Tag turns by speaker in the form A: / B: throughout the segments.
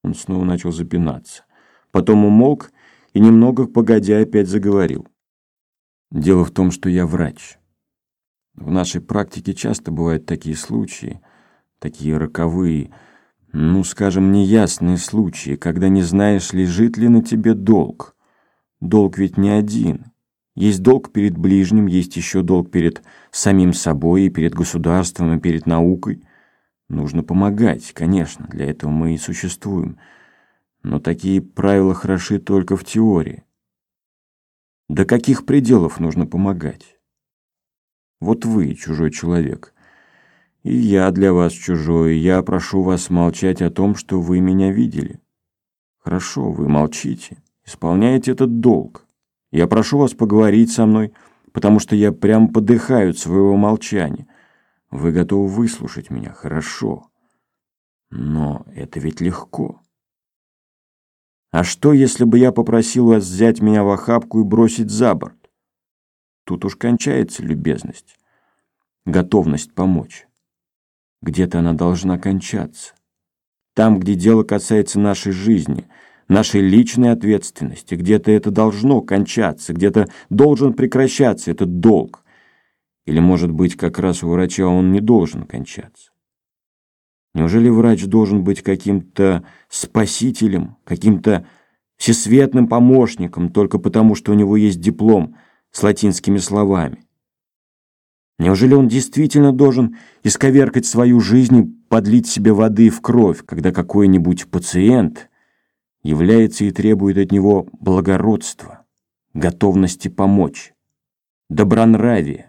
A: Он снова начал запинаться. Потом умолк и немного погодя опять заговорил. Дело в том, что я врач. В нашей практике часто бывают такие случаи, такие роковые, скажем, неясные случаи, когда не знаешь, лежит ли на тебе долг. Долг ведь не один. Есть долг перед ближним, есть еще долг перед самим собой, и перед государством, и перед наукой. Нужно помогать, конечно, для этого мы и существуем. Но такие правила хороши только в теории. До каких пределов нужно помогать? Вот вы, чужой человек, и я для вас чужой, я прошу вас молчать о том, что вы меня видели. Хорошо, вы молчите, исполняете этот долг. Я прошу вас поговорить со мной, потому что я прям подыхаю от своего молчания. Вы готовы выслушать меня, хорошо. Но это ведь легко. А что, если бы я попросил вас взять меня в охапку и бросить за борт? Тут уж кончается любезность, готовность помочь. Где-то она должна кончаться. Там, где дело касается нашей жизни, нашей личной ответственности, где-то это должно кончаться, где-то должен прекращаться этот долг. Или, может быть, как раз у врача он не должен кончаться. Неужели врач должен быть каким-то спасителем, каким-то всесветным помощником только потому, что у него есть диплом с латинскими словами? Неужели он действительно должен исковеркать свою жизнь и подлить себе воды в кровь, когда какой-нибудь пациент является и требует от него благородства, готовности помочь, добронравия?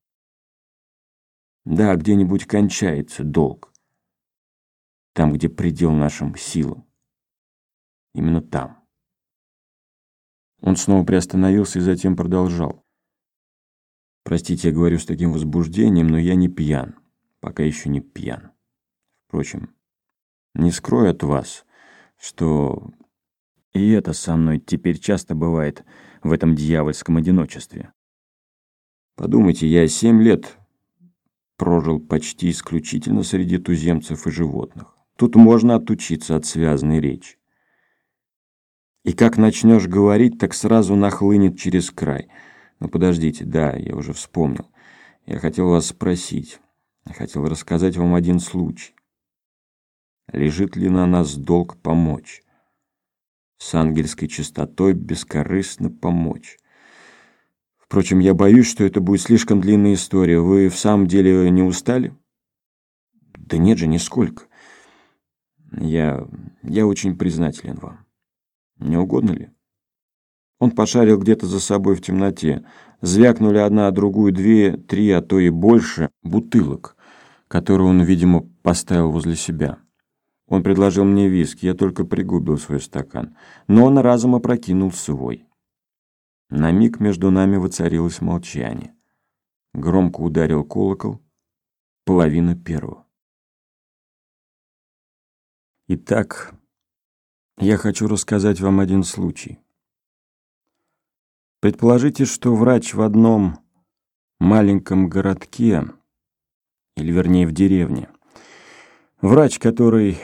A: Да, где-нибудь кончается долг. Там, где предел нашим силам. Именно там. Он снова приостановился и затем продолжал. Простите, я говорю с таким возбуждением, но я не пьян. Пока еще не пьян. Впрочем, не скрою от вас, что и это со мной теперь часто бывает в этом дьявольском одиночестве. Подумайте, я 7 лет прожил почти исключительно среди туземцев и животных. Тут можно отучиться от связной речи. И как начнешь говорить, так сразу нахлынет через край. Но подождите, да, я уже вспомнил. Я хотел вас спросить. Я хотел рассказать вам один случай. Лежит ли на нас долг помочь? С ангельской чистотой бескорыстно помочь. Впрочем, я боюсь, что это будет слишком длинная история. Вы в самом деле не устали? Да нет же, нисколько. Я очень признателен вам. Не угодно ли? Он пошарил где-то за собой в темноте. Звякнули одна, другую, 2, 3, а то и больше бутылок, которые он, видимо, поставил возле себя. Он предложил мне виски, я только пригубил свой стакан, но он разом опрокинул свой. На миг между нами воцарилось молчание. Громко ударил колокол, 1:30. Итак, я хочу рассказать вам один случай. Предположите, что врач в одном маленьком городке, или вернее в деревне. Врач, который...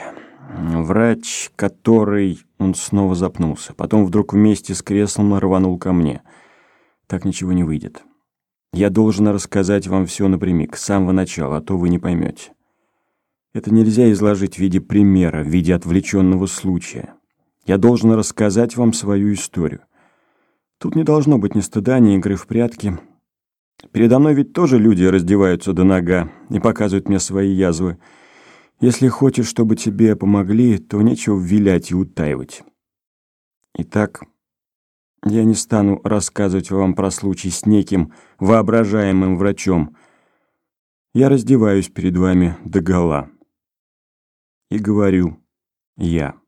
A: Он снова запнулся. Потом вдруг вместе с креслом рванул ко мне. Так ничего не выйдет. Я должен рассказать вам все напрямик, с самого начала, а то вы не поймете. Это нельзя изложить в виде примера, в виде отвлеченного случая. Я должен рассказать вам свою историю. Тут не должно быть ни стыда, ни игры в прятки. Передо мной ведь тоже люди раздеваются до нога и показывают мне свои язвы. Если хочешь, чтобы тебе помогли, то нечего вилять и утаивать. Итак, я не стану рассказывать вам про случай с неким воображаемым врачом. Я раздеваюсь перед вами догола. И говорю: я.